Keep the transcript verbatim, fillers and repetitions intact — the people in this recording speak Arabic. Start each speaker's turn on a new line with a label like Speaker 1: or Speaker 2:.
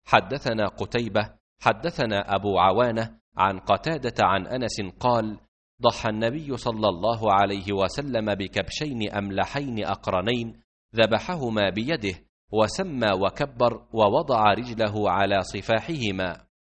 Speaker 1: حدثنا قتيبة حدثنا أبو عوانة عن قتادة عن أنس قال: ضحى النبي صلى الله عليه وسلم بكبشين أملحين أقرنين ذبحهما بيده، وسمى وكبر ووضع رجله على صفاحهما.